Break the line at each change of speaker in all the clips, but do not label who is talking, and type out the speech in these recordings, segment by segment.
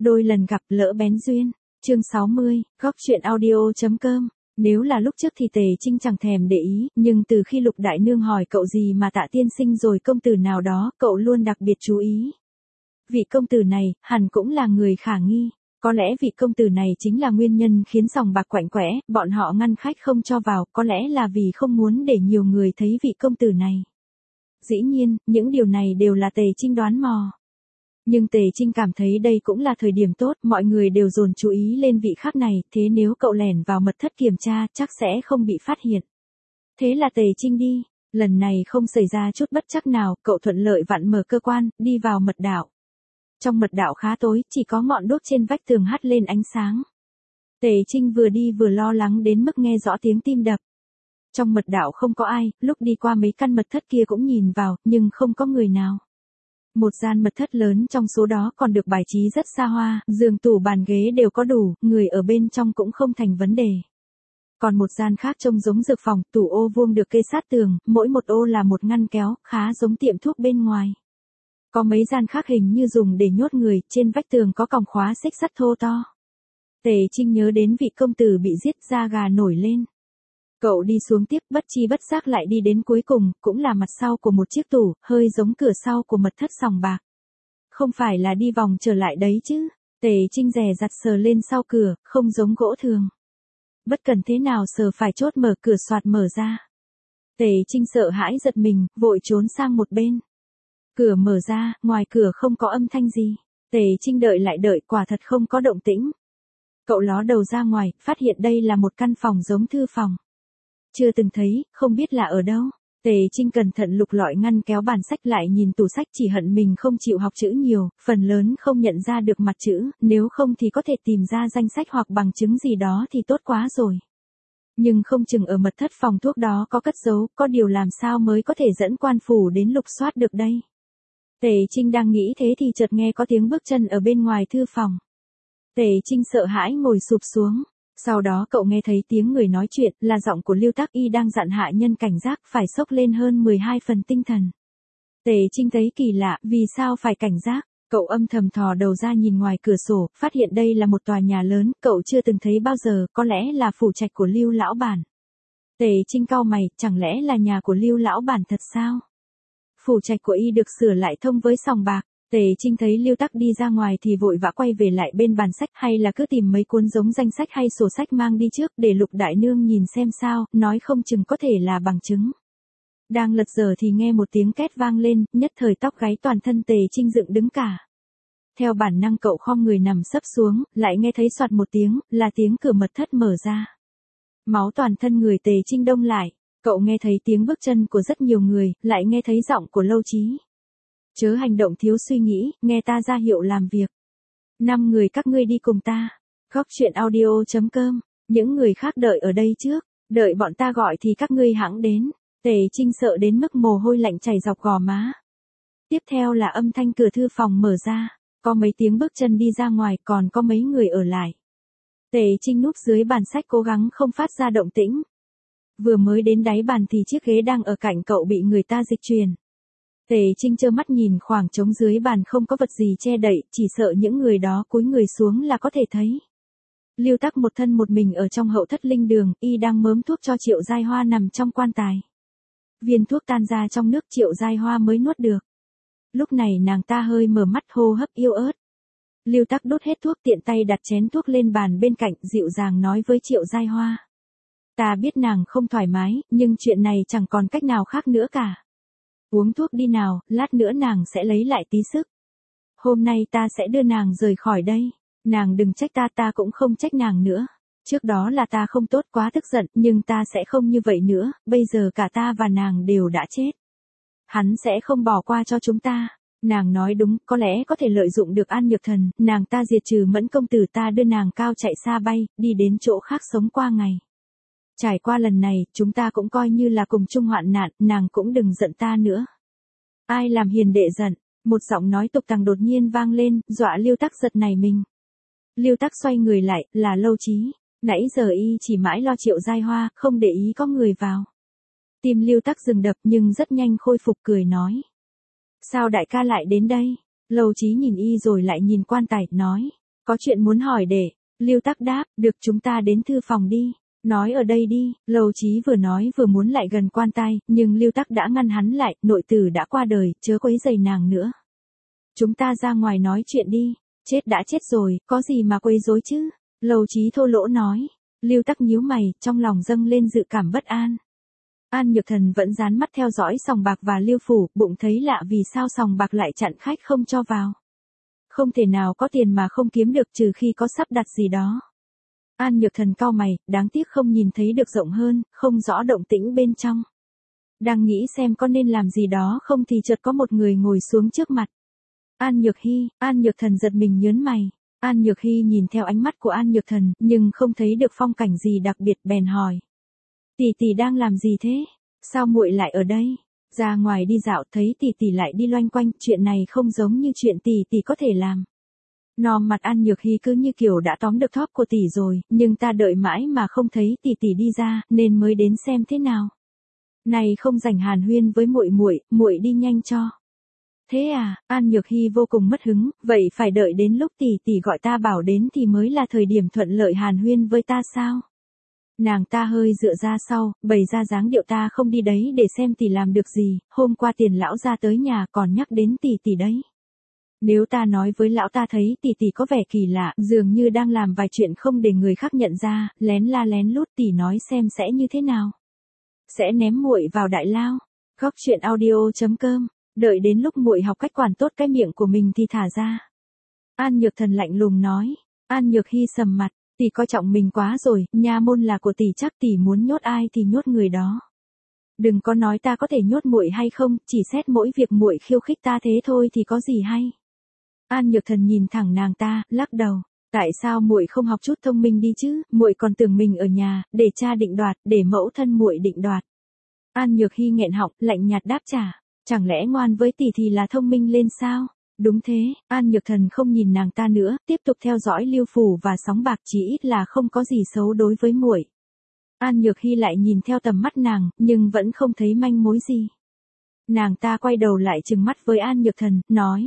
Đôi lần gặp lỡ bén duyên. Chương 60, góc truyện audio.com. Nếu là lúc trước thì Tề Trinh chẳng thèm để ý, nhưng từ khi Lục Đại Nương hỏi cậu gì mà Tạ tiên sinh rồi công tử nào đó, cậu luôn đặc biệt chú ý. Vị công tử này, hẳn cũng là người khả nghi. Có lẽ vị công tử này chính là nguyên nhân khiến sòng bạc quạnh quẽ, bọn họ ngăn khách không cho vào, có lẽ là vì không muốn để nhiều người thấy vị công tử này. Dĩ nhiên, những điều này đều là Tề Trinh đoán mò. Nhưng Tề Trinh cảm thấy đây cũng là thời điểm tốt, mọi người đều dồn chú ý lên vị khách này, thế nếu cậu lẻn vào mật thất kiểm tra, chắc sẽ không bị phát hiện. Thế là Tề Trinh đi, lần này không xảy ra chút bất trắc nào, cậu thuận lợi vặn mở cơ quan, đi vào mật đạo. Trong mật đạo khá tối, chỉ có ngọn đuốc trên vách tường hắt lên ánh sáng. Tề Trinh vừa đi vừa lo lắng đến mức nghe rõ tiếng tim đập. Trong mật đạo không có ai, lúc đi qua mấy căn mật thất kia cũng nhìn vào, nhưng không có người nào. Một gian mật thất lớn trong số đó còn được bài trí rất xa hoa, giường tủ bàn ghế đều có đủ, người ở bên trong cũng không thành vấn đề. Còn một gian khác trông giống dược phòng, tủ ô vuông được kê sát tường, mỗi một ô là một ngăn kéo, khá giống tiệm thuốc bên ngoài. Có mấy gian khác hình như dùng để nhốt người, trên vách tường có còng khóa xích sắt thô to. Tề Trinh nhớ đến vị công tử bị giết, da gà nổi lên. Cậu đi xuống tiếp, bất chi bất giác lại đi đến cuối cùng, cũng là mặt sau của một chiếc tủ, hơi giống cửa sau của mật thất sòng bạc. Không phải là đi vòng trở lại đấy chứ? Tề Trinh dè dặt sờ lên sau cửa, không giống gỗ thường. Bất cần thế nào sờ phải chốt mở cửa soạt mở ra. Tề Trinh sợ hãi giật mình, vội trốn sang một bên. Cửa mở ra, ngoài cửa không có âm thanh gì. Tề Trinh đợi lại đợi, quả thật không có động tĩnh. Cậu ló đầu ra ngoài, phát hiện đây là một căn phòng giống thư phòng. Chưa từng thấy, không biết là ở đâu. Tề Trinh cẩn thận lục lọi ngăn kéo bàn sách lại nhìn tủ sách, chỉ hận mình không chịu học chữ nhiều, phần lớn không nhận ra được mặt chữ, nếu không thì có thể tìm ra danh sách hoặc bằng chứng gì đó thì tốt quá rồi. Nhưng không chừng ở mật thất phòng thuốc đó có cất giấu, có điều làm sao mới có thể dẫn quan phủ đến lục soát được đây. Tề Trinh đang nghĩ thế thì chợt nghe có tiếng bước chân ở bên ngoài thư phòng. Tề Trinh sợ hãi ngồi sụp xuống. Sau đó cậu nghe thấy tiếng người nói chuyện, là giọng của Lưu Tắc Y đang dặn hạ nhân cảnh giác phải xốc lên hơn 12 phần tinh thần. Tề Trinh thấy kỳ lạ, vì sao phải cảnh giác? Cậu âm thầm thò đầu ra nhìn ngoài cửa sổ, phát hiện đây là một tòa nhà lớn, cậu chưa từng thấy bao giờ, có lẽ là phủ trạch của Lưu lão bản. Tề Trinh cau mày, chẳng lẽ là nhà của Lưu lão bản thật sao? Phủ trạch của y được sửa lại thông với sòng bạc. Tề Trinh thấy Lưu Tắc đi ra ngoài thì vội vã quay về lại bên bàn sách, hay là cứ tìm mấy cuốn giống danh sách hay sổ sách mang đi trước để Lục Đại Nương nhìn xem sao, nói không chừng có thể là bằng chứng. Đang lật dở thì nghe một tiếng két vang lên, nhất thời tóc gáy toàn thân Tề Trinh dựng đứng cả. Theo bản năng cậu khom người nằm sấp xuống, lại nghe thấy soạt một tiếng, là tiếng cửa mật thất mở ra. Máu toàn thân người Tề Trinh đông lại, cậu nghe thấy tiếng bước chân của rất nhiều người, lại nghe thấy giọng của Lâu Chí. Chớ hành động thiếu suy nghĩ, nghe ta ra hiệu làm việc. 5 người các ngươi đi cùng ta. Góc truyện audio.com. Những người khác đợi ở đây trước, đợi bọn ta gọi thì các ngươi hẵng đến. Tề Trinh sợ đến mức mồ hôi lạnh chảy dọc gò má. Tiếp theo là âm thanh cửa thư phòng mở ra, có mấy tiếng bước chân đi ra ngoài, còn có mấy người ở lại. Tề Trinh núp dưới bàn sách cố gắng không phát ra động tĩnh. Vừa mới đến đáy bàn thì chiếc ghế đang ở cạnh cậu bị người ta dịch chuyển. Tề Trinh trơ mắt nhìn khoảng trống dưới bàn không có vật gì che đậy, chỉ sợ những người đó cúi người xuống là có thể thấy. Lưu Tắc một thân một mình ở trong hậu thất linh đường, y đang mớm thuốc cho Triệu Giai Hoa nằm trong quan tài. Viên thuốc tan ra trong nước Triệu Giai Hoa mới nuốt được. Lúc này nàng ta hơi mở mắt, hô hấp yếu ớt. Lưu Tắc đốt hết thuốc, tiện tay đặt chén thuốc lên bàn bên cạnh, dịu dàng nói với Triệu Giai Hoa. Ta biết nàng không thoải mái, nhưng chuyện này chẳng còn cách nào khác nữa cả. Uống thuốc đi nào, lát nữa nàng sẽ lấy lại tí sức. Hôm nay ta sẽ đưa nàng rời khỏi đây. Nàng đừng trách ta, ta cũng không trách nàng nữa. Trước đó là ta không tốt quá tức giận, nhưng ta sẽ không như vậy nữa, bây giờ cả ta và nàng đều đã chết. Hắn sẽ không bỏ qua cho chúng ta. Nàng nói đúng, có lẽ có thể lợi dụng được An Nhược Thần, nàng ta diệt trừ Mẫn công tử, ta đưa nàng cao chạy xa bay, đi đến chỗ khác sống qua ngày. Trải qua lần này, chúng ta cũng coi như là cùng chung hoạn nạn, nàng cũng đừng giận ta nữa. Ai làm hiền đệ giận? Một giọng nói tục tằng đột nhiên vang lên, dọa Lưu Tắc giật nảy mình. Lưu Tắc xoay người lại, là Lâu Chí. Nãy giờ y chỉ mãi lo Triệu Giai Hoa, không để ý có người vào. Tim Lưu Tắc dừng đập nhưng rất nhanh khôi phục, cười nói. Sao đại ca lại đến đây? Lâu Chí nhìn y rồi lại nhìn quan tài, nói. Có chuyện muốn hỏi để. Lưu Tắc đáp, được chúng ta đến thư phòng đi. Nói ở đây đi, Lầu Chí vừa nói vừa muốn lại gần quan tai, nhưng Lưu Tắc đã ngăn hắn lại, nội tử đã qua đời, chớ quấy rầy nàng nữa. Chúng ta ra ngoài nói chuyện đi, chết đã chết rồi, có gì mà quấy rối chứ? Lầu Chí thô lỗ nói. Lưu Tắc nhíu mày, trong lòng dâng lên dự cảm bất an. An Nhược Thần vẫn dán mắt theo dõi sòng bạc và Lưu Phủ, bụng thấy lạ vì sao sòng bạc lại chặn khách không cho vào. Không thể nào có tiền mà không kiếm được trừ khi có sắp đặt gì đó. An Nhược Thần cau mày, đáng tiếc không nhìn thấy được rộng hơn, không rõ động tĩnh bên trong. Đang nghĩ xem có nên làm gì đó không thì chợt có một người ngồi xuống trước mặt. An Nhược Hy, An Nhược Thần giật mình nhớn mày. An Nhược Hy nhìn theo ánh mắt của An Nhược Thần, nhưng không thấy được phong cảnh gì đặc biệt bèn hỏi. Tỷ tỷ đang làm gì thế? Sao muội lại ở đây? Ra ngoài đi dạo thấy tỷ tỷ lại đi loanh quanh, chuyện này không giống như chuyện tỷ tỷ có thể làm. Nòm mặt An Nhược Hy cứ như kiểu đã tóm được thóp của tỷ rồi, nhưng ta đợi mãi mà không thấy tỷ tỷ đi ra, nên mới đến xem thế nào. Này không rảnh hàn huyên với muội đi nhanh cho. Thế à? An Nhược Hy vô cùng mất hứng, vậy phải đợi đến lúc tỷ tỷ gọi ta bảo đến thì mới là thời điểm thuận lợi hàn huyên với ta sao? Nàng ta hơi dựa ra sau, bày ra dáng điệu ta không đi đấy để xem tỷ làm được gì, hôm qua Tiền lão ra tới nhà còn nhắc đến tỷ tỷ đấy. Nếu ta nói với lão ta thấy tỷ tỷ có vẻ kỳ lạ, dường như đang làm vài chuyện không để người khác nhận ra, lén la lén lút tỷ nói xem sẽ như thế nào. Sẽ ném muội vào đại lao. Góc truyện audio.com, đợi đến lúc muội học cách quản tốt cái miệng của mình thì thả ra. An Nhược Thần lạnh lùng nói. An Nhược Hy sầm mặt. Tỷ coi trọng mình quá rồi, nha môn là của tỷ chắc tỷ muốn nhốt ai thì nhốt người đó. Đừng có nói ta có thể nhốt muội hay không, chỉ xét mỗi việc muội khiêu khích ta thế thôi thì có gì hay. An Nhược Thần nhìn thẳng nàng ta, lắc đầu. Tại sao muội không học chút thông minh đi chứ, muội còn tưởng mình ở nhà, để cha định đoạt, để mẫu thân muội định đoạt. An Nhược Hy nghẹn họng, lạnh nhạt đáp trả. Chẳng lẽ ngoan với tỷ thì là thông minh lên sao? Đúng thế, An Nhược Thần không nhìn nàng ta nữa, tiếp tục theo dõi Lưu Phủ và sóng bạc, chỉ ít là không có gì xấu đối với muội. An Nhược Hy lại nhìn theo tầm mắt nàng, nhưng vẫn không thấy manh mối gì. Nàng ta quay đầu lại trừng mắt với An Nhược Thần, nói.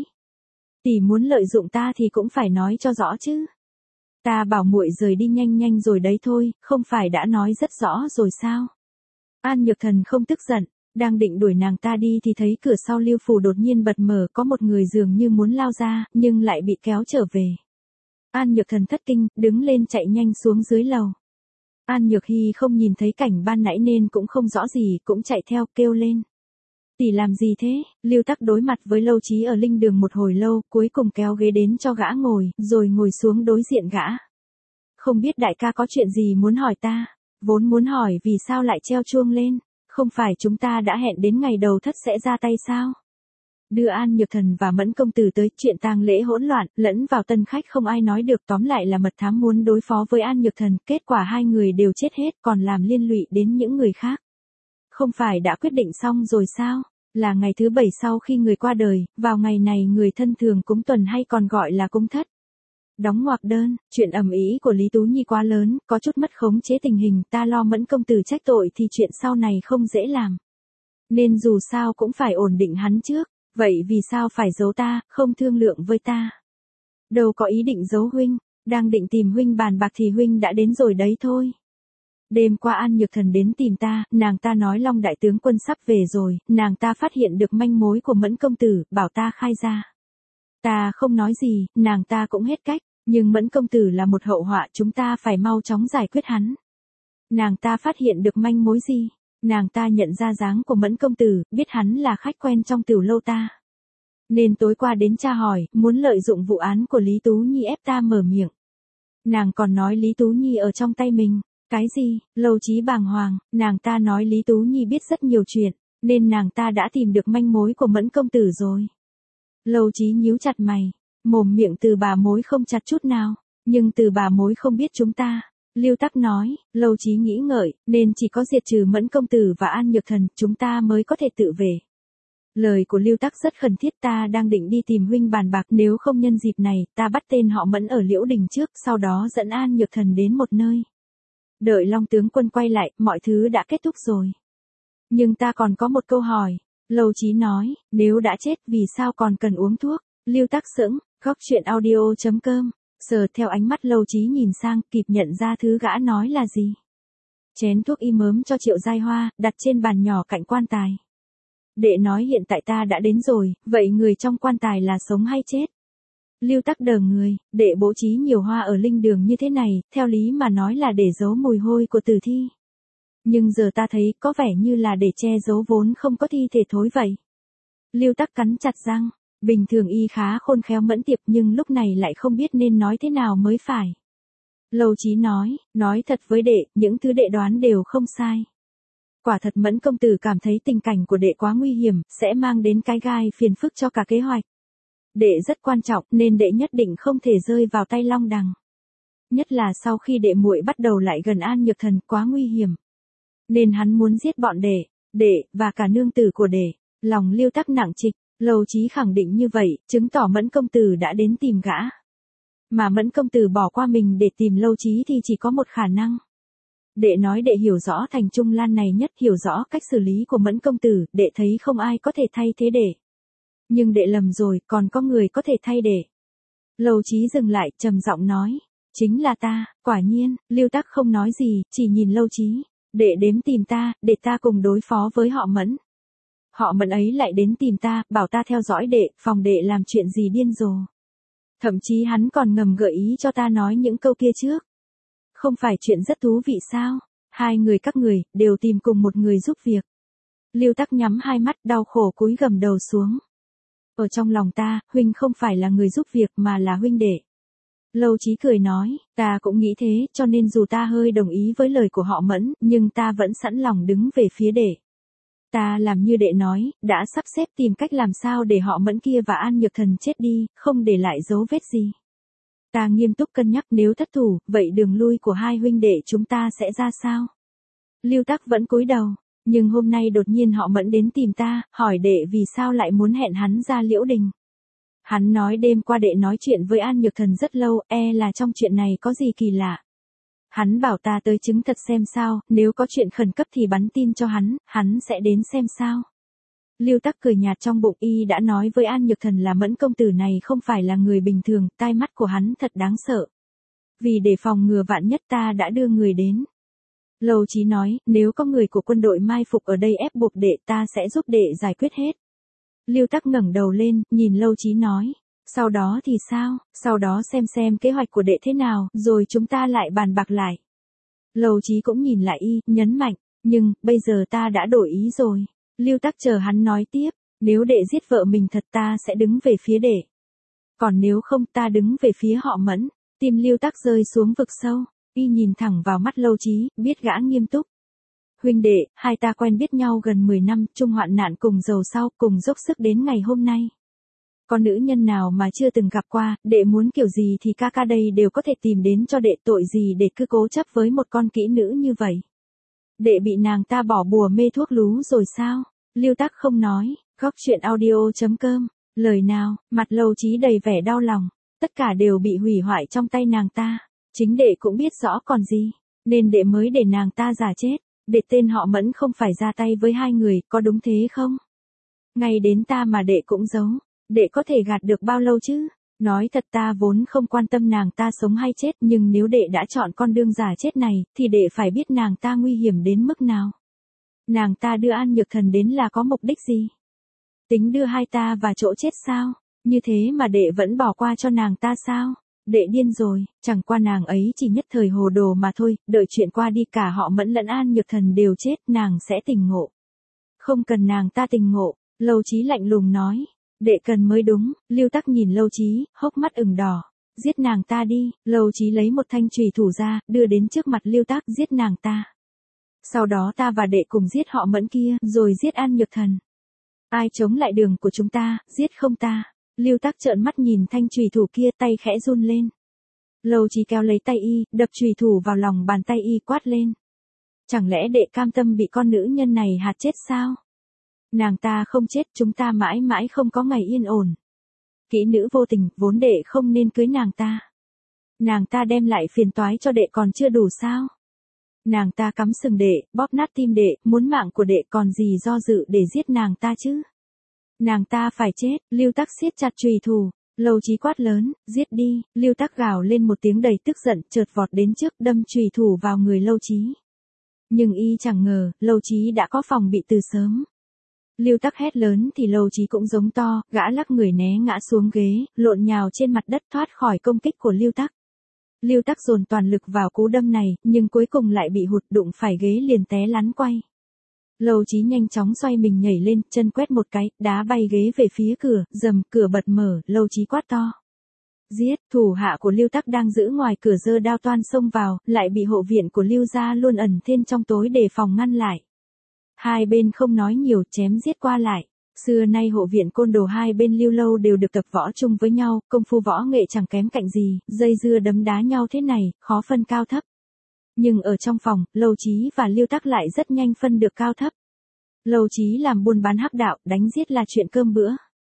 Tỷ muốn lợi dụng ta thì cũng phải nói cho rõ chứ. Ta bảo muội rời đi nhanh nhanh rồi đấy thôi, không phải đã nói rất rõ rồi sao? An Nhược Thần không tức giận. Đang định đuổi nàng ta đi thì thấy cửa sau Lưu Phủ đột nhiên bật mở, có một người dường như muốn lao ra, nhưng lại bị kéo trở về. An Nhược Thần thất kinh, đứng lên chạy nhanh xuống dưới lầu. An Nhược Hy không nhìn thấy cảnh ban nãy nên cũng không rõ gì, cũng chạy theo, kêu lên. Tỷ làm gì thế? Lưu Tắc đối mặt với Lâu Chí ở linh đường một hồi lâu, cuối cùng kéo ghế đến cho gã ngồi, rồi ngồi xuống đối diện gã. Không biết đại ca có chuyện gì muốn hỏi ta? Vốn muốn hỏi vì sao lại treo chuông lên. Không phải chúng ta đã hẹn đến ngày đầu thất sẽ ra tay sao? Đưa An Nhược Thần và Mẫn công tử tới, chuyện tang lễ hỗn loạn, lẫn vào tân khách không ai nói được, tóm lại là mật thám muốn đối phó với An Nhược Thần, kết quả hai người đều chết hết, còn làm liên lụy đến những người khác. Không phải đã quyết định xong rồi sao? Là ngày thứ 7 sau khi người qua đời, vào ngày này người thân thường cúng tuần hay còn gọi là cúng thất. Đóng ngoặc đơn, chuyện ầm ĩ của Lý Tú Nhi quá lớn, có chút mất khống chế tình hình, ta lo Mẫn công tử trách tội thì chuyện sau này không dễ làm. Nên dù sao cũng phải ổn định hắn trước, vậy vì sao phải giấu ta, không thương lượng với ta? Đâu có ý định giấu huynh, đang định tìm huynh bàn bạc thì huynh đã đến rồi đấy thôi. Đêm qua An Nhược Thần đến tìm ta, nàng ta nói Long đại tướng quân sắp về rồi, nàng ta phát hiện được manh mối của Mẫn công tử, bảo ta khai ra. Ta không nói gì, nàng ta cũng hết cách, nhưng Mẫn công tử là một hậu họa, chúng ta phải mau chóng giải quyết hắn. Nàng ta phát hiện được manh mối gì? Nàng ta nhận ra dáng của Mẫn công tử, biết hắn là khách quen trong tiểu lâu ta. Nên tối qua đến tra hỏi, muốn lợi dụng vụ án của Lý Tú Nhi ép ta mở miệng. Nàng còn nói Lý Tú Nhi ở trong tay mình. Cái gì? Lâu Chí bàng hoàng, nàng ta nói Lý Tú Nhi biết rất nhiều chuyện, nên nàng ta đã tìm được manh mối của Mẫn công tử rồi. Lâu Chí nhíu chặt mày, mồm miệng Từ bà mối không chặt chút nào, nhưng Từ bà mối không biết chúng ta. Lưu Tắc nói, Lâu Chí nghĩ ngợi, nên chỉ có diệt trừ Mẫn công tử và An Nhược Thần, chúng ta mới có thể tự về. Lời của Lưu Tắc rất khẩn thiết, ta đang định đi tìm huynh bàn bạc, nếu không nhân dịp này, ta bắt tên họ Mẫn ở Liễu Đình trước, sau đó dẫn An Nhược Thần đến một nơi. Đợi Long tướng quân quay lại, mọi thứ đã kết thúc rồi. Nhưng ta còn có một câu hỏi. Lâu Chí nói, nếu đã chết vì sao còn cần uống thuốc? Lưu Tắc sững, góc truyện audio.com Sờ theo ánh mắt Lâu Chí nhìn sang, kịp nhận ra thứ gã nói là gì. Chén thuốc y mớm cho Triệu Giai Hoa, đặt trên bàn nhỏ cạnh quan tài. Đệ nói hiện tại ta đã đến rồi, vậy người trong quan tài là sống hay chết? Lưu Tắc đờ người, đệ bố trí nhiều hoa ở linh đường như thế này, theo lý mà nói là để giấu mùi hôi của tử thi. Nhưng giờ ta thấy có vẻ như là để che giấu vốn không có thi thể thối vậy. Lưu Tắc cắn chặt răng, bình thường y khá khôn khéo mẫn tiệp nhưng lúc này lại không biết nên nói thế nào mới phải. Lâu Chí nói thật với đệ, những thứ đệ đoán đều không sai. Quả thật Mẫn công tử cảm thấy tình cảnh của đệ quá nguy hiểm, sẽ mang đến cái gai phiền phức cho cả kế hoạch. Đệ rất quan trọng nên đệ nhất định không thể rơi vào tay Long Đằng. Nhất là sau khi đệ muội bắt đầu lại gần An Nhược Thần quá nguy hiểm. Nên hắn muốn giết bọn đệ và cả nương tử của đệ. Lòng Lưu Tắc nặng trịch, Lâu Chí khẳng định như vậy, chứng tỏ Mẫn công tử đã đến tìm gã. Mà Mẫn công tử bỏ qua mình để tìm Lâu Chí thì chỉ có một khả năng. Đệ nói đệ hiểu rõ Thành Trung Lan này nhất, hiểu rõ cách xử lý của Mẫn công tử, đệ thấy không ai có thể thay thế đệ. Nhưng đệ lầm rồi, còn có người có thể thay đệ. Lâu Chí dừng lại, trầm giọng nói, chính là ta. Quả nhiên, Lưu Tắc không nói gì, chỉ nhìn Lâu Chí. Đệ đến tìm ta, để ta cùng đối phó với họ Mẫn. Họ Mẫn ấy lại đến tìm ta, bảo ta theo dõi đệ, phòng đệ làm chuyện gì điên rồ. Thậm chí hắn còn ngầm gợi ý cho ta nói những câu kia trước. Không phải chuyện rất thú vị sao? Hai người các người, đều tìm cùng một người giúp việc. Lưu Tắc nhắm hai mắt đau khổ cúi gằm đầu xuống. Ở trong lòng ta, huynh không phải là người giúp việc mà là huynh đệ. Lâu Chí cười nói, ta cũng nghĩ thế, cho nên dù ta hơi đồng ý với lời của họ Mẫn, nhưng ta vẫn sẵn lòng đứng về phía đệ. Ta làm như đệ nói, đã sắp xếp tìm cách làm sao để họ Mẫn kia và An Nhược Thần chết đi, không để lại dấu vết gì. Ta nghiêm túc cân nhắc nếu thất thủ, vậy đường lui của hai huynh đệ chúng ta sẽ ra sao? Lưu Tắc vẫn cúi đầu, nhưng hôm nay đột nhiên họ Mẫn đến tìm ta, hỏi đệ vì sao lại muốn hẹn hắn ra Liễu Đình. Hắn nói đêm qua đệ nói chuyện với An Nhược Thần rất lâu, là trong chuyện này có gì kỳ lạ. Hắn bảo ta tới chứng thật xem sao, nếu có chuyện khẩn cấp thì bắn tin cho hắn sẽ đến xem sao. Lưu Tắc cười nhạt, trong bụng y đã nói với An Nhược Thần là Mẫn công tử này không phải là người bình thường, tai mắt của hắn thật đáng sợ. Vì để phòng ngừa vạn nhất ta đã đưa người đến. Lâu Chí nói, nếu có người của quân đội mai phục ở đây ép buộc đệ ta sẽ giúp đệ giải quyết hết. Lưu Tắc ngẩng đầu lên, nhìn Lâu Chí nói, sau đó thì sao, sau đó xem kế hoạch của đệ thế nào, rồi chúng ta lại bàn bạc lại. Lâu Chí cũng nhìn lại y, nhấn mạnh, nhưng, bây giờ ta đã đổi ý rồi. Lưu Tắc chờ hắn nói tiếp, nếu đệ giết vợ mình thật ta sẽ đứng về phía đệ. Còn nếu không ta đứng về phía họ Mẫn. Tim Lưu Tắc rơi xuống vực sâu, y nhìn thẳng vào mắt Lâu Chí, biết gã nghiêm túc. Huynh đệ, hai ta quen biết nhau gần 10 năm, chung hoạn nạn cùng giàu sau, cùng dốc sức đến ngày hôm nay. Có nữ nhân nào mà chưa từng gặp qua, đệ muốn kiểu gì thì ca ca đây đều có thể tìm đến cho đệ, tội gì để cứ cố chấp với một con kỹ nữ như vậy. Đệ bị nàng ta bỏ bùa mê thuốc lú rồi sao? Lưu Tắc không nói, góc chuyện audio.com, lời nào, mặt Lâu Chí đầy vẻ đau lòng, tất cả đều bị hủy hoại trong tay nàng ta. Chính đệ cũng biết rõ còn gì, nên đệ mới để nàng ta giả chết, để tên họ Mẫn không phải ra tay với hai người, có đúng thế không? Ngay đến ta mà đệ cũng giấu, đệ có thể gạt được bao lâu chứ? Nói thật ta vốn không quan tâm nàng ta sống hay chết, nhưng nếu đệ đã chọn con đường giả chết này, thì đệ phải biết nàng ta nguy hiểm đến mức nào. Nàng ta đưa An Nhược Thần đến là có mục đích gì? Tính đưa hai ta vào chỗ chết sao? Như thế mà đệ vẫn bỏ qua cho nàng ta sao? Đệ điên rồi, chẳng qua nàng ấy chỉ nhất thời hồ đồ mà thôi, đợi chuyện qua đi cả họ Mẫn lẫn An Nhược Thần đều chết, nàng sẽ tỉnh ngộ. Không cần nàng ta tỉnh ngộ, Lâu Chí lạnh lùng nói. Đệ cần mới đúng. Lưu Tắc nhìn Lâu Chí, hốc mắt ửng đỏ. Giết nàng ta đi. Lâu Chí lấy một thanh chùy thủ ra, đưa đến trước mặt Lưu Tắc, giết nàng ta. Sau đó ta và đệ cùng giết họ Mẫn kia, rồi giết An Nhược Thần. Ai chống lại đường của chúng ta, giết không ta. Lưu Tắc trợn mắt nhìn thanh chùy thủ kia, tay khẽ run lên. Lâu Chí kéo lấy tay y, đập chùy thủ vào lòng bàn tay y, quát lên. Chẳng lẽ đệ cam tâm bị con nữ nhân này hạt chết sao? Nàng ta không chết, chúng ta mãi mãi không có ngày yên ổn. Kỹ nữ vô tình, vốn đệ không nên cưới nàng ta. Nàng ta đem lại phiền toái cho đệ còn chưa đủ sao? Nàng ta cắm sừng đệ, bóp nát tim đệ, muốn mạng của đệ còn gì do dự để giết nàng ta chứ? Nàng ta phải chết. Lưu Tắc siết chặt chùy thủ, Lâu Chí quát lớn, giết đi, Lưu Tắc gào lên một tiếng đầy tức giận, chợt vọt đến trước đâm chùy thủ vào người Lâu Chí. Nhưng y chẳng ngờ, Lâu Chí đã có phòng bị từ sớm. Lưu Tắc hét lớn thì Lâu Chí cũng giống to, gã lắc người né ngã xuống ghế, lộn nhào trên mặt đất thoát khỏi công kích của Lưu Tắc. Lưu Tắc dồn toàn lực vào cú đâm này, nhưng cuối cùng lại bị hụt đụng phải ghế liền té lăn quay. Lâu Chí nhanh chóng xoay mình nhảy lên, chân quét một cái, đá bay ghế về phía cửa, rầm, cửa bật mở, Lâu Chí quát to. Giết, thủ hạ của Lưu Tắc đang giữ ngoài cửa giơ đao toan xông vào, lại bị hộ viện của Lưu gia luôn ẩn thên trong tối đề phòng ngăn lại. Hai bên không nói nhiều, chém giết qua lại. Xưa nay hộ viện côn đồ hai bên Lưu lâu đều được tập võ chung với nhau, công phu võ nghệ chẳng kém cạnh gì, dây dưa đấm đá nhau thế này, khó phân cao thấp. Nhưng ở trong phòng, Lâu Chí và Lưu Tắc lại rất nhanh phân được cao thấp. Lâu Chí làm buôn bán hắc đạo, đánh giết là chuyện cơm bữa.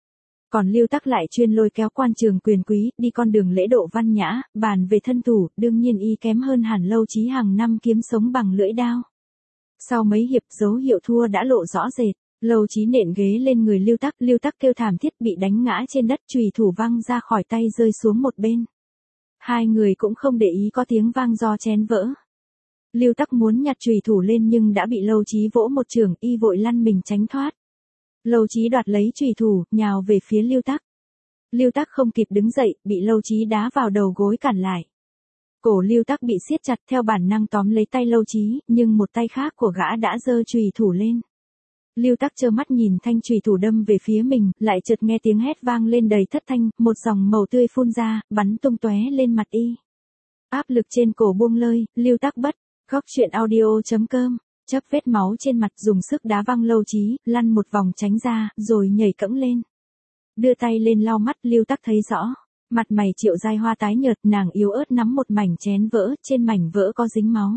Còn Lưu Tắc lại chuyên lôi kéo quan trường quyền quý, đi con đường lễ độ văn nhã, bàn về thân thủ, đương nhiên y kém hơn hẳn Lâu Chí hàng năm kiếm sống bằng lưỡi đao. Sau mấy hiệp dấu hiệu thua đã lộ rõ rệt, Lâu Chí nện ghế lên người Lưu Tắc kêu thảm thiết bị đánh ngã trên đất, chùy thủ văng ra khỏi tay rơi xuống một bên. Hai người cũng không để ý có tiếng vang do chén vỡ. Lưu Tắc muốn nhặt chùy thủ lên nhưng đã bị Lâu Chí vỗ một chưởng, y vội lăn mình tránh thoát. Lâu Chí đoạt lấy chùy thủ, nhào về phía Lưu Tắc. Lưu Tắc không kịp đứng dậy, bị Lâu Chí đá vào đầu gối cản lại. Cổ Lưu Tắc bị siết chặt, theo bản năng tóm lấy tay Lâu Chí, nhưng một tay khác của gã đã giơ chùy thủ lên. Lưu Tắc trơ mắt nhìn thanh chùy thủ đâm về phía mình, lại chợt nghe tiếng hét vang lên đầy thất thanh, một dòng màu tươi phun ra, bắn tung tóe lên mặt y. Áp lực trên cổ buông lơi, Lưu Tắc bất. Góc truyện audio.com, chấp vết máu trên mặt, dùng sức đá văng Lâu Chí, lăn một vòng tránh ra, rồi nhảy cẫng lên. Đưa tay lên lau mắt, Lưu Tắc thấy rõ. Mặt mày Triệu Giai Hoa tái nhợt, nàng yếu ớt nắm một mảnh chén vỡ, trên mảnh vỡ có dính máu.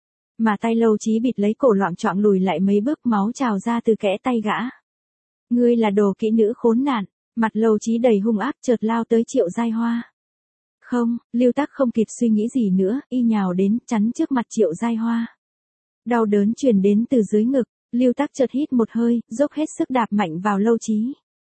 Mà tay Lâu Chí bịt lấy cổ, loạng choạng lùi lại mấy bước, máu trào ra từ kẽ tay gã. Ngươi là đồ kỹ nữ khốn nạn, mặt Lâu Chí đầy hung ác, chợt lao tới Triệu Giai Hoa. Không, Lưu Tắc không kịp suy nghĩ gì nữa, y nhào đến, chắn trước mặt Triệu Giai Hoa. Đau đớn truyền đến từ dưới ngực, Lưu Tắc chợt hít một hơi, dốc hết sức đạp mạnh vào Lâu Chí.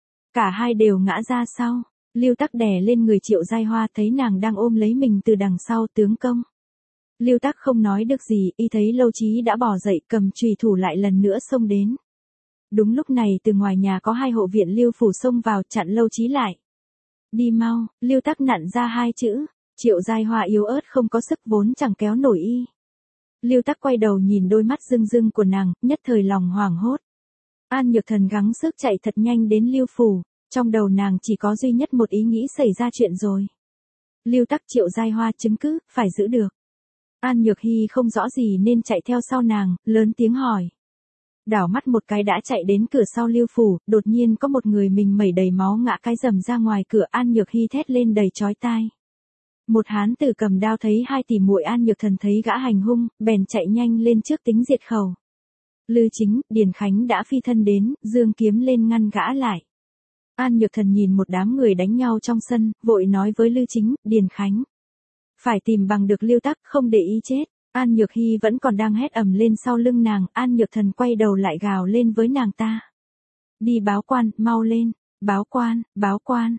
Cả hai đều ngã ra sau, Lưu Tắc đè lên người Triệu Giai Hoa, thấy nàng đang ôm lấy mình từ đằng sau, tướng công. Lưu Tắc không nói được gì, y thấy Lâu Chí đã bỏ dậy, cầm chùy thủ lại lần nữa xông đến. Đúng lúc này từ ngoài nhà có hai hộ viện Lưu phủ xông vào, chặn Lâu Chí lại. Đi mau, Lưu Tắc nặn ra hai chữ, Triệu Giai Hoa yếu ớt không có sức vốn chẳng kéo nổi y. Lưu Tắc quay đầu nhìn đôi mắt rưng rưng của nàng, nhất thời lòng hoảng hốt. An Nhược Thần gắng sức chạy thật nhanh đến Lưu phủ, trong đầu nàng chỉ có duy nhất một ý nghĩ xảy ra chuyện rồi. Lưu Tắc, Triệu Giai Hoa chứng cứ, phải giữ được. An Nhược Hy không rõ gì nên chạy theo sau nàng, lớn tiếng hỏi. Đảo mắt một cái đã chạy đến cửa sau Lưu phủ, đột nhiên có một người mình mẩy đầy máu ngã cái rầm ra ngoài cửa, An Nhược Hy thét lên đầy chói tai. Một hán tử cầm đao thấy hai tỷ muội An Nhược Thần thấy gã hành hung, bèn chạy nhanh lên trước tính diệt khẩu. Lư Chính, Điền Khánh đã phi thân đến, giương kiếm lên ngăn gã lại. An Nhược Thần nhìn một đám người đánh nhau trong sân, vội nói với Lư Chính, Điền Khánh. Phải tìm bằng được Lưu Tắc, không để ý chết. An Nhược Hy vẫn còn đang hét ầm lên sau lưng nàng, An Nhược Thần quay đầu lại gào lên với nàng ta. Đi báo quan, mau lên, báo quan,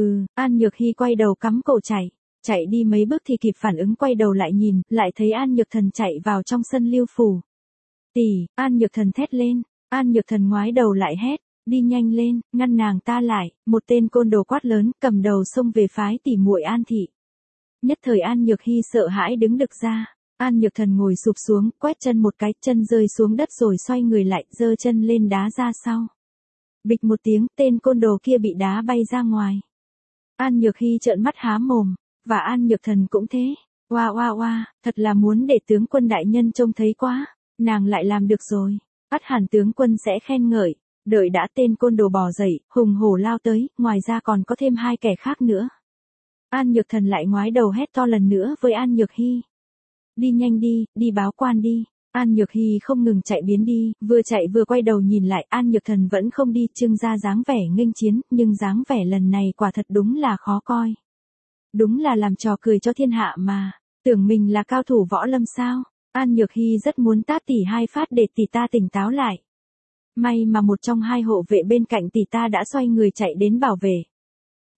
An Nhược Hy quay đầu cắm cổ chạy. Chạy đi mấy bước thì kịp phản ứng, quay đầu lại nhìn, lại thấy An Nhược Thần chạy vào trong sân Lưu phủ. Tỷ, An Nhược Thần thét lên, An Nhược Thần ngoái đầu lại hét, đi nhanh lên, ngăn nàng ta lại, một tên côn đồ quát lớn, cầm đầu xông về phái tỷ muội An thị. Nhất thời An Nhược Hy sợ hãi đứng đực ra, An Nhược Thần ngồi sụp xuống, quét chân một cái, chân rơi xuống đất rồi xoay người lại, giơ chân lên đá ra sau. Bịch một tiếng, tên côn đồ kia bị đá bay ra ngoài. An Nhược Hy trợn mắt há mồm, và An Nhược Thần cũng thế. Oa, thật là muốn để tướng quân đại nhân trông thấy quá, nàng lại làm được rồi. Ắt hẳn tướng quân sẽ khen ngợi. Đợi đã, tên côn đồ bò dậy, hùng hổ lao tới, ngoài ra còn có thêm hai kẻ khác nữa. An Nhược Thần lại ngoái đầu hét to lần nữa với An Nhược Hy. Đi nhanh đi, đi báo quan đi. An Nhược Hy không ngừng chạy biến đi, vừa chạy vừa quay đầu nhìn lại, An Nhược Thần vẫn không đi, trưng ra dáng vẻ nghênh chiến, nhưng dáng vẻ lần này quả thật đúng là khó coi. Đúng là làm trò cười cho thiên hạ mà, tưởng mình là cao thủ võ lâm sao? An Nhược Hy rất muốn tát tỷ hai phát để tỷ ta tỉnh táo lại. May mà một trong hai hộ vệ bên cạnh tỷ ta đã xoay người chạy đến bảo vệ.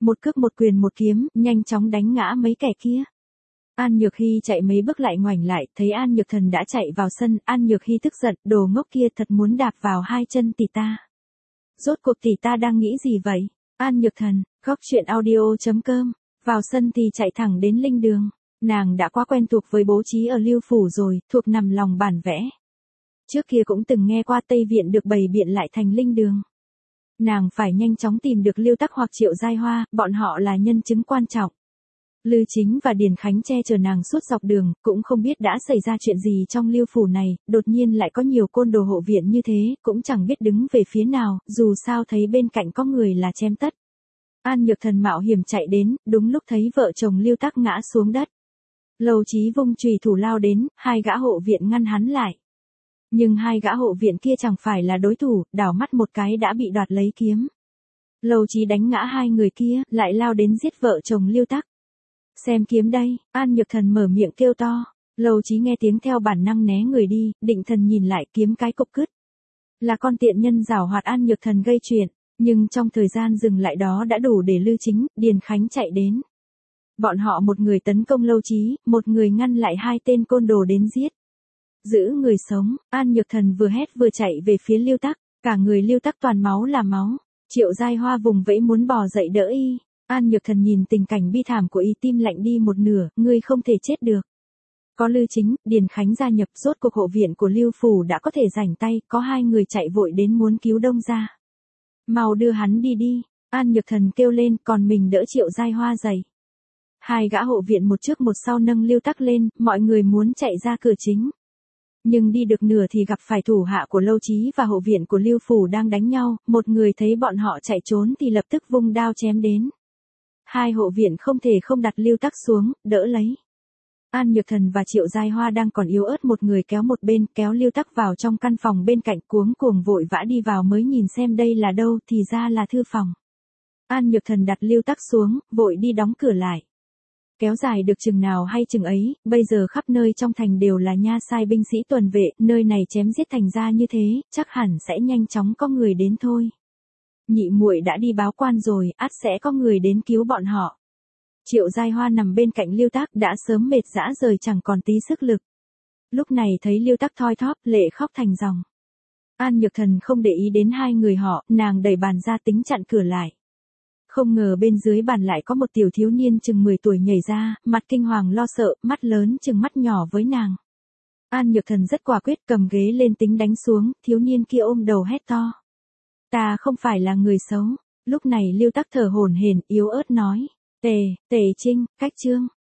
Một cước một quyền một kiếm, nhanh chóng đánh ngã mấy kẻ kia. An Nhược Hy chạy mấy bước lại ngoảnh lại, thấy An Nhược Thần đã chạy vào sân, An Nhược Hy tức giận, đồ ngốc kia thật muốn đạp vào hai chân tỷ ta. Rốt cuộc tỷ ta đang nghĩ gì vậy? An Nhược Thần, góc chuyện audio.com, vào sân thì chạy thẳng đến linh đường. Nàng đã quá quen thuộc với bố trí ở Lưu Phủ rồi, thuộc nằm lòng bản vẽ. Trước kia cũng từng nghe qua Tây Viện được bày biện lại thành linh đường. Nàng phải nhanh chóng tìm được Lưu Tắc hoặc Triệu Giai Hoa, bọn họ là nhân chứng quan trọng. Lư Chính và Điền Khánh che chở nàng suốt dọc đường, cũng không biết đã xảy ra chuyện gì trong Lưu Phủ này, đột nhiên lại có nhiều côn đồ hộ viện như thế, cũng chẳng biết đứng về phía nào, dù sao thấy bên cạnh có người là chém tất. An Nhược Thần mạo hiểm chạy đến, đúng lúc thấy vợ chồng Lưu Tắc ngã xuống đất. Lầu Chí vung chùy thủ lao đến, hai gã hộ viện ngăn hắn lại. Nhưng hai gã hộ viện kia chẳng phải là đối thủ, đảo mắt một cái đã bị đoạt lấy kiếm. Lầu Chí đánh ngã hai người kia, lại lao đến giết vợ chồng Lưu Tắc. Xem kiếm đây, An Nhược Thần mở miệng kêu to. Lầu Chí nghe tiếng theo bản năng né người đi, định thần nhìn lại kiếm cái cục cứt. Là con tiện nhân giảo hoạt An Nhược Thần gây chuyện, nhưng trong thời gian dừng lại đó đã đủ để Lư Chính, Điền Khánh chạy đến. Bọn họ một người tấn công Lầu Chí, một người ngăn lại hai tên côn đồ đến giết. Giữ người sống, An Nhược Thần vừa hét vừa chạy về phía Lưu Tắc, cả người Lưu Tắc toàn máu là máu. Triệu Giai Hoa vùng vẫy muốn bò dậy đỡ y. An Nhược Thần nhìn tình cảnh bi thảm của y, tim lạnh đi một nửa, ngươi không thể chết được. Có Lư Chính, Điền Khánh gia nhập, rốt cuộc hộ viện của Lưu Phủ đã có thể rảnh tay, có hai người chạy vội đến muốn cứu Đông gia. Mau đưa hắn đi đi, An Nhược Thần kêu lên, còn mình đỡ Triệu Giai Hoa dậy. Hai gã hộ viện một trước một sau nâng Lưu Tắc lên, mọi người muốn chạy ra cửa chính. Nhưng đi được nửa thì gặp phải thủ hạ của Lầu Chí và hộ viện của Lưu Phủ đang đánh nhau, một người thấy bọn họ chạy trốn thì lập tức vung đao chém đến. Hai hộ viện không thể không đặt Lưu Tắc xuống, đỡ lấy. An Nhược Thần và Triệu Giai Hoa đang còn yếu ớt, một người kéo một bên, kéo Lưu Tắc vào trong căn phòng bên cạnh, cuống cuồng vội vã đi vào mới nhìn xem đây là đâu, thì ra là thư phòng. An Nhược Thần đặt Lưu Tắc xuống, vội đi đóng cửa lại. Kéo dài được chừng nào hay chừng ấy, bây giờ khắp nơi trong thành đều là nha sai binh sĩ tuần vệ, nơi này chém giết thành ra như thế, chắc hẳn sẽ nhanh chóng có người đến thôi. Nhị muội đã đi báo quan rồi, ắt sẽ có người đến cứu bọn họ. Triệu Giai Hoa nằm bên cạnh Lưu Tắc đã sớm mệt rã rời chẳng còn tí sức lực. Lúc này thấy Lưu Tắc thoi thóp, lệ khóc thành dòng. An Nhược Thần không để ý đến hai người họ, nàng đẩy bàn ra tính chặn cửa lại. Không ngờ bên dưới bàn lại có một tiểu thiếu niên chừng 10 tuổi nhảy ra, mặt kinh hoàng lo sợ, mắt lớn chừng mắt nhỏ với nàng. An Nhược Thần rất quả quyết cầm ghế lên tính đánh xuống, thiếu niên kia ôm đầu hét to. Ta không phải là người xấu. Lúc này Lưu Tắc thở hổn hển, yếu ớt nói. Tề Trinh, Cách Trương.